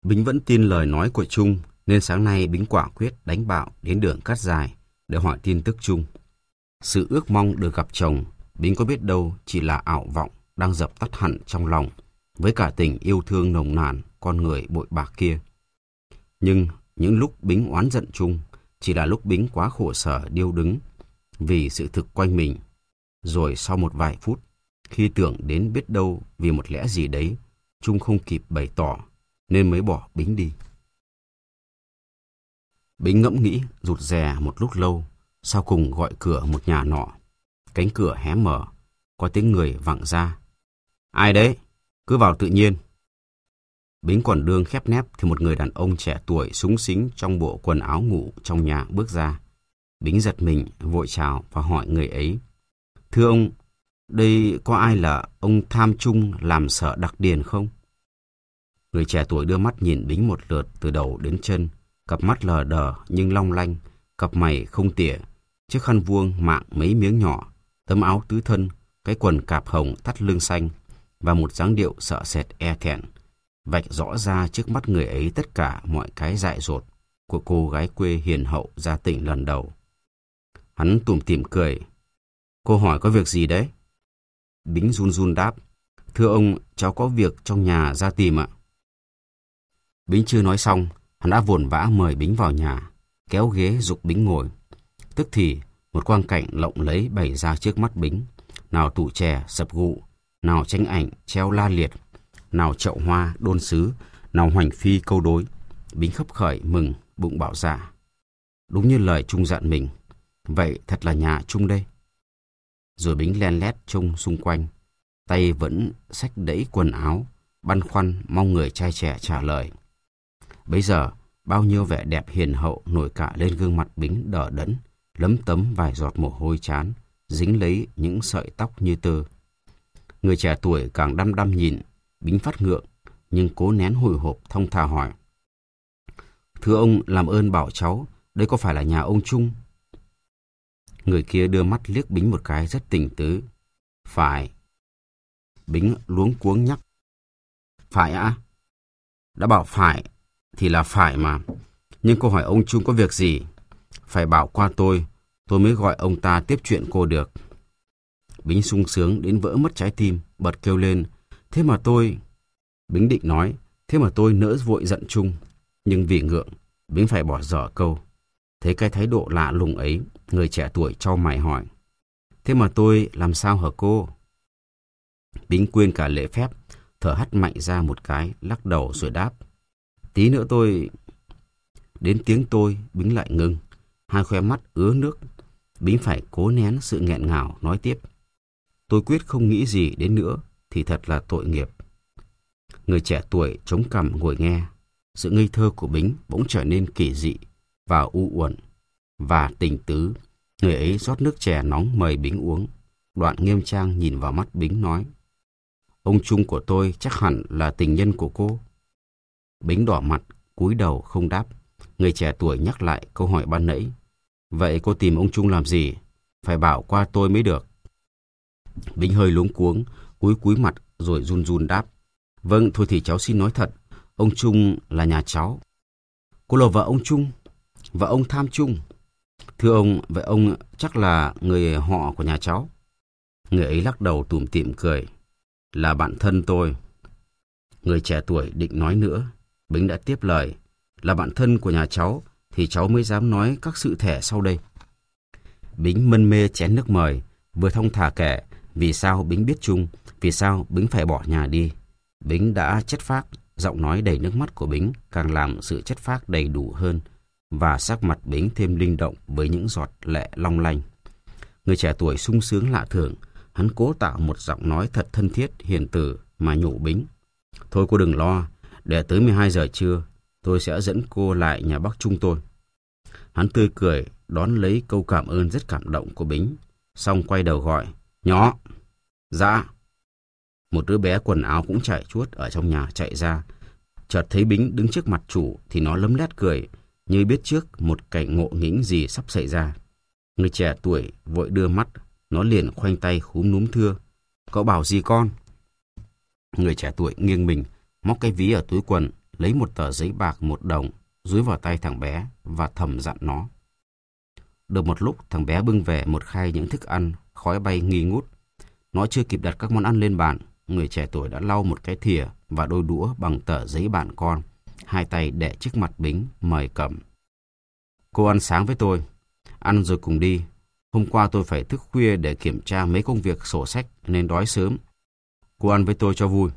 Bính vẫn tin lời nói của Trung, nên sáng nay Bính quả quyết đánh bạo đến đường Cát Dài để hỏi tin tức Trung. Sự ước mong được gặp chồng, Bính có biết đâu chỉ là ảo vọng đang dập tắt hẳn trong lòng, với cả tình yêu thương nồng nàn con người bội bạc kia. Nhưng những lúc Bính oán giận Trung, chỉ là lúc Bính quá khổ sở điêu đứng vì sự thực quanh mình. Rồi sau một vài phút, khi tưởng đến biết đâu vì một lẽ gì đấy, Trung không kịp bày tỏ, nên mới bỏ Bính đi. Bính ngẫm nghĩ, rụt rè một lúc lâu, sau cùng gọi cửa một nhà nọ. Cánh cửa hé mở, có tiếng người vẳng ra. Ai đấy? Cứ vào tự nhiên. Bính còn đương khép nép thì một người đàn ông trẻ tuổi xúng xính trong bộ quần áo ngủ trong nhà bước ra. Bính giật mình, vội chào và hỏi người ấy. Thưa ông, đây có ai là ông Tham Trung làm sở đặc điền không? Người trẻ tuổi đưa mắt nhìn Bính một lượt từ đầu đến chân, cặp mắt lờ đờ nhưng long lanh, cặp mày không tỉa, chiếc khăn vuông mạng mấy miếng nhỏ, tấm áo tứ thân, cái quần cạp hồng thắt lưng xanh và một dáng điệu sợ sệt e thẹn, vạch rõ ra trước mắt người ấy tất cả mọi cái dại dột của cô gái quê hiền hậu ra tỉnh lần đầu. Hắn tủm tỉm cười. Cô hỏi có việc gì đấy? Bính run run đáp. Thưa ông, cháu có việc trong nhà ra tìm ạ. Bính chưa nói xong, hắn đã vồn vã mời Bính vào nhà, kéo ghế giục Bính ngồi. Tức thì một quang cảnh lộng lẫy bày ra trước mắt Bính. Nào tủ chè sập gụ, nào tranh ảnh treo la liệt, nào chậu hoa đôn sứ, nào hoành phi câu đối. Bính khấp khởi mừng, bụng bảo dạ. Đúng như lời Trung dặn mình. Vậy thật là nhà Trung đây. Rồi Bính len lét trông xung quanh, tay vẫn xách đẫy quần áo, băn khoăn mong người trai trẻ trả lời. Bấy giờ, bao nhiêu vẻ đẹp hiền hậu nổi cả lên gương mặt Bính đờ đẫn, lấm tấm vài giọt mồ hôi chán, dính lấy những sợi tóc như tơ. Người trẻ tuổi càng đăm đăm nhìn, Bính phát ngượng, nhưng cố nén hồi hộp thong thả hỏi. Thưa ông, làm ơn bảo cháu, đây có phải là nhà ông Trung? Người kia đưa mắt liếc Bính một cái rất tình tứ. Phải. Bính luống cuống nhắc. Phải ạ? Đã bảo phải thì là phải mà. Nhưng cô hỏi ông Trung có việc gì? Phải bảo qua tôi mới gọi ông ta tiếp chuyện cô được. Bính sung sướng đến vỡ mất trái tim, bật kêu lên. Thế mà tôi... Bính định nói, thế mà tôi nỡ vội giận Trung. Nhưng vì ngượng, Bính phải bỏ dở câu. Thấy cái thái độ lạ lùng ấy, người trẻ tuổi chau mày hỏi. Thế mà tôi làm sao hả cô? Bính quên cả lễ phép, thở hắt mạnh ra một cái, lắc đầu rồi đáp. Tí nữa tôi... Đến tiếng tôi, Bính lại ngưng. Hai khóe mắt ứa nước. Bính phải cố nén sự nghẹn ngào nói tiếp. Tôi quyết không nghĩ gì đến nữa thì thật là tội nghiệp. Người trẻ tuổi chống cằm ngồi nghe. Sự ngây thơ của Bính bỗng trở nên kỳ dị và u uẩn và tình tứ. Người ấy rót nước chè nóng mời Bính uống. Đoạn nghiêm trang nhìn vào mắt Bính nói. Ông Trung của tôi chắc hẳn là tình nhân của cô. Bính đỏ mặt, cúi đầu không đáp. Người trẻ tuổi nhắc lại câu hỏi ban nãy. Vậy cô tìm ông Trung làm gì? Phải bảo qua tôi mới được. Bính hơi luống cuống, cúi mặt rồi run run đáp. Vâng, thôi thì cháu xin nói thật. Ông Trung là nhà cháu. Cô là vợ ông Trung? Vợ ông Tham Trung? Thưa ông, vậy ông chắc là người họ của nhà cháu? Người ấy lắc đầu tủm tỉm cười. Là bạn thân tôi. Người trẻ tuổi định nói nữa. Bính đã tiếp lời. Là bạn thân của nhà cháu thì cháu mới dám nói các sự thể sau đây. Bính mân mê chén nước mời, vừa thong thả kể vì sao Bính biết Trung, vì sao Bính phải bỏ nhà đi. Bính đã chất phác, giọng nói đầy nước mắt của Bính càng làm sự chất phác đầy đủ hơn và sắc mặt Bính thêm linh động với những giọt lệ long lanh. Người trẻ tuổi sung sướng lạ thường, hắn cố tạo một giọng nói thật thân thiết, hiền từ mà nhủ Bính. Thôi cô đừng lo, để tới 12 giờ trưa, tôi sẽ dẫn cô lại nhà bác Trung tôi. Hắn tươi cười, đón lấy câu cảm ơn rất cảm động của Bính, xong quay đầu gọi, nhỏ. Dạ. Một đứa bé quần áo cũng chảy chuốt ở trong nhà chạy ra. Chợt thấy Bính đứng trước mặt chủ thì nó lấm lét cười, như biết trước một cảnh ngộ nghĩnh gì sắp xảy ra. Người trẻ tuổi vội đưa mắt, nó liền khoanh tay khúm núm thưa. Cậu bảo gì con? Người trẻ tuổi nghiêng mình, móc cái ví ở túi quần, lấy một tờ giấy bạc 1 đồng, dúi vào tay thằng bé và thầm dặn nó. Được một lúc, thằng bé bưng về một khay những thức ăn, khói bay nghi ngút. Nó chưa kịp đặt các món ăn lên bàn, người trẻ tuổi đã lau một cái thìa và đôi đũa bằng tờ giấy bạn con, hai tay để trước mặt Bính, mời cầm. Cô ăn sáng với tôi. Ăn rồi cùng đi. Hôm qua tôi phải thức khuya để kiểm tra mấy công việc sổ sách nên đói sớm. Cô ăn với tôi cho vui.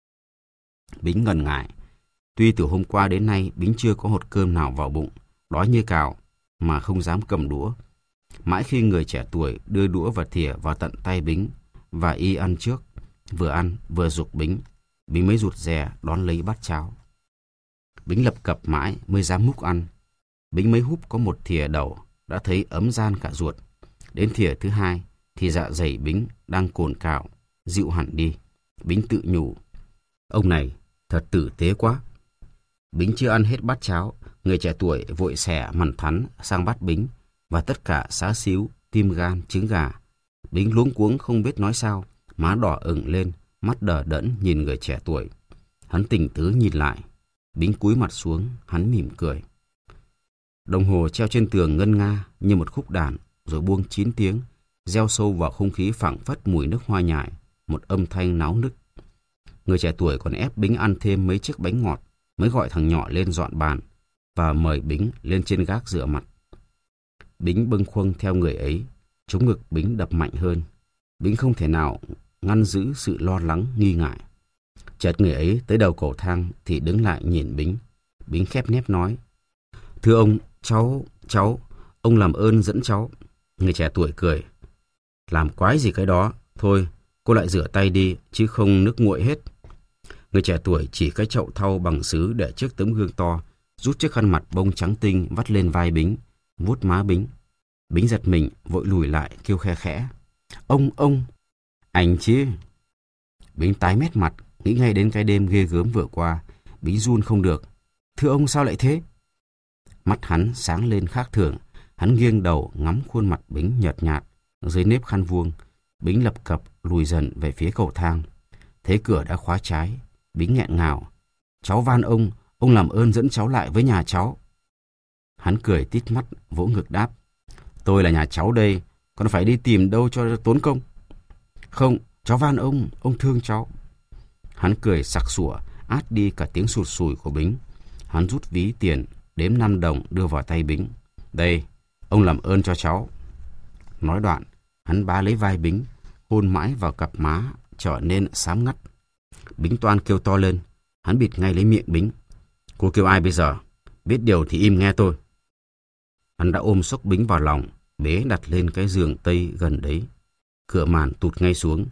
Bính ngần ngại. Tuy từ hôm qua đến nay Bính chưa có hột cơm nào vào bụng, đói như cào mà không dám cầm đũa. Mãi khi người trẻ tuổi đưa đũa và thìa vào tận tay Bính và y ăn trước, vừa ăn vừa giục Bính mới rụt rè đón lấy bát cháo. Bính lập cập mãi mới dám múc ăn. Bính mấy húp có một thìa đầu đã thấy ấm gian cả ruột. Đến thìa thứ hai thì dạ dày Bính đang cồn cào, dịu hẳn đi. Bính tự nhủ, ông này thật tử tế quá. Bính chưa ăn hết bát cháo, người trẻ tuổi vội xẻ mằn thắn sang bát Bính và tất cả xá xíu, tim gan, trứng gà. Bính luống cuống không biết nói sao, má đỏ ửng lên, mắt đờ đẫn nhìn người trẻ tuổi. Hắn tỉnh tứ nhìn lại. Bính cúi mặt xuống, hắn mỉm cười. Đồng hồ treo trên tường ngân nga như một khúc đàn, rồi buông 9 tiếng, gieo sâu vào không khí phảng phất mùi nước hoa nhài, một âm thanh náo nức. Người trẻ tuổi còn ép Bính ăn thêm mấy chiếc bánh ngọt, mới gọi thằng nhỏ lên dọn bàn và mời Bính lên trên gác rửa mặt. Bính bâng khuâng theo người ấy, trống ngực Bính đập mạnh hơn. Bính không thể nào ngăn giữ sự lo lắng nghi ngại. Chợt người ấy tới đầu cầu thang thì đứng lại nhìn Bính. Bính khép nép nói, thưa ông, cháu, ông làm ơn dẫn cháu. Người trẻ tuổi cười, làm quái gì cái đó, thôi cô lại rửa tay đi chứ không nước nguội hết. Người trẻ tuổi chỉ cái chậu thau bằng sứ để trước tấm gương to, rút chiếc khăn mặt bông trắng tinh vắt lên vai Bính, vuốt má Bính. Bính giật mình vội lùi lại kêu khe khẽ, ông, anh chứ. Bính tái mét mặt, nghĩ ngay đến cái đêm ghê gớm vừa qua. Bính run không được. Thưa ông, sao lại thế? Mắt hắn sáng lên khác thường. Hắn nghiêng đầu ngắm khuôn mặt Bính nhợt nhạt dưới nếp khăn vuông. Bính lập cập lùi dần về phía cầu thang. Thấy cửa đã khóa trái, Bính nghẹn ngào, cháu van ông làm ơn dẫn cháu lại với nhà cháu. Hắn cười tít mắt vỗ ngực đáp, tôi là nhà cháu đây, còn phải đi tìm đâu cho tốn công. Không, cháu van ông thương cháu. Hắn cười sặc sủa, át đi cả tiếng sụt sùi của Bính. Hắn rút ví tiền, đếm 5 đồng đưa vào tay Bính. Đây, ông làm ơn cho cháu. Nói đoạn, hắn bá lấy vai Bính, hôn mãi vào cặp má, trở nên xám ngắt. Bính toan kêu to lên, hắn bịt ngay lấy miệng Bính. Cô kêu ai bây giờ? Biết điều thì im nghe tôi. Hắn đã ôm xốc Bính vào lòng, bế đặt lên cái giường tây gần đấy. Cửa màn tụt ngay xuống.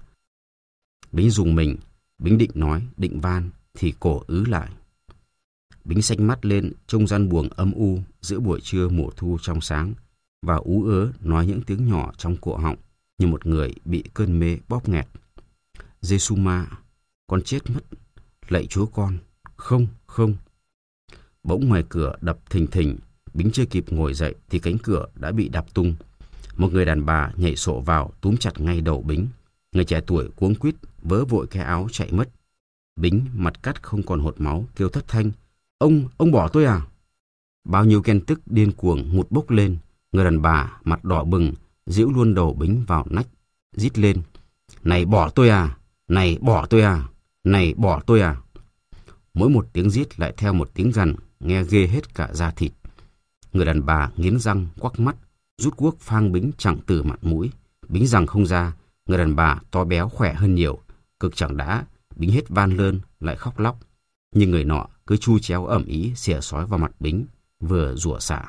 Bính rùng mình, Bính định nói, định van, thì cổ ứ lại. Bính xanh mắt lên, trông gian buồng âm u giữa buổi trưa mùa thu trong sáng, và ú ớ nói những tiếng nhỏ trong cổ họng như một người bị cơn mê bóp nghẹt. Giê-xu ma, con chết mất, lạy Chúa con, không. Bỗng ngoài cửa đập thình thình. Bính chưa kịp ngồi dậy thì cánh cửa đã bị đạp tung. Một người đàn bà nhảy sổ vào túm chặt ngay đầu Bính. Người trẻ tuổi cuống quýt vớ vội cái áo chạy mất. Bính mặt cắt không còn hột máu kêu thất thanh, ông bỏ tôi à? Bao nhiêu ghen tức điên cuồng ngụt bốc lên. Người đàn bà mặt đỏ bừng giễu luôn đầu Bính vào nách, rít lên, này bỏ tôi à, này bỏ tôi à, này bỏ tôi à. Mỗi một tiếng rít lại theo một tiếng gằn nghe ghê hết cả da thịt. Người đàn bà nghiến răng quắc mắt, rút guốc phang Bính chẳng từ mặt mũi. Bính rằng không ra. Người đàn bà to béo khỏe hơn nhiều, cực chẳng đã. Bính hết van lơn lại khóc lóc, nhưng người nọ cứ chu chéo ẩm ý xỉa xói vào mặt Bính, vừa rủa xả.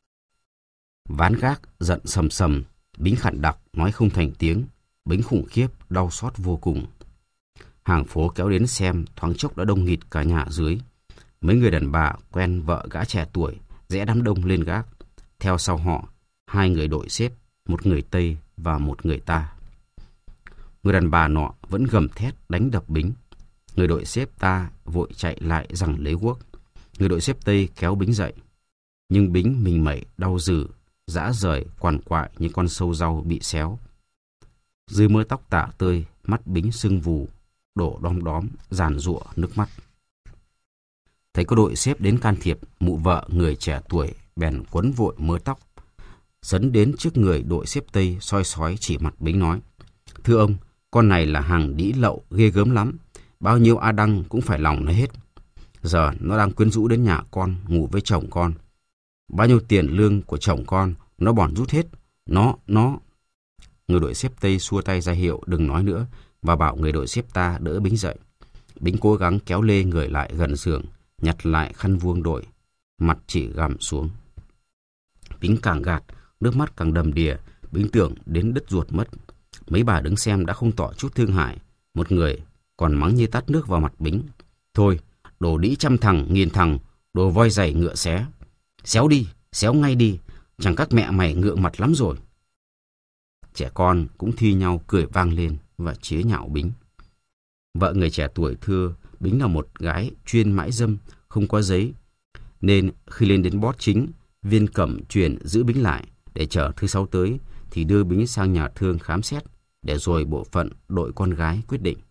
Ván gác giận sầm sầm, Bính khản đặc nói không thành tiếng. Bính khủng khiếp đau xót vô cùng. Hàng phố kéo đến xem, thoáng chốc đã đông nghịt cả nhà dưới. Mấy người đàn bà quen vợ gã trẻ tuổi rẽ đám đông lên gác. Theo sau họ, 2 người đội xếp, một người Tây và một người ta. Người đàn bà nọ vẫn gầm thét đánh đập Bính. Người đội xếp ta vội chạy lại giằng lấy guốc. Người đội xếp Tây kéo Bính dậy. Nhưng Bính mình mẩy đau dữ, rã rời quằn quại như con sâu rau bị xéo. Dưới mớ tóc tả tơi, mắt Bính sưng vù, đổ đom đóm, giàn giụa nước mắt. Thấy có đội xếp đến can thiệp, mụ vợ người trẻ tuổi bèn quấn vội mớ tóc, sấn đến trước người đội xếp Tây, soi sói chỉ mặt Bính nói: "Thưa ông, con này là hàng đĩ lậu ghê gớm lắm, bao nhiêu A Đăng cũng phải lòng nó hết. Giờ nó đang quyến rũ đến nhà con, ngủ với chồng con. Bao nhiêu tiền lương của chồng con nó bòn rút hết. Nó Người đội xếp Tây xua tay ra hiệu đừng nói nữa và bảo người đội xếp ta đỡ Bính dậy. Bính cố gắng kéo lê người lại gần giường, nhặt lại khăn vuông đội, mặt chỉ gằm xuống. Bính càng gạt, nước mắt càng đầm đìa. Bính tưởng đến đứt ruột mất. Mấy bà đứng xem đã không tỏ chút thương hại. Một người còn mắng như tát nước vào mặt Bính: "Thôi, đồ đĩ trăm thằng, nghìn thằng, đồ voi giày ngựa xé. Xéo đi, xéo ngay đi, chẳng các mẹ mày ngượng mặt lắm rồi." Trẻ con cũng thi nhau cười vang lên và chế nhạo Bính. Vợ người trẻ tuổi thưa Bính là một gái chuyên mãi dâm, không có giấy, nên khi lên đến bót chính, Viên Cẩm truyền giữ Bính lại để chờ thứ Sáu tới thì đưa Bính sang nhà thương khám xét, để rồi bộ phận đội con gái quyết định.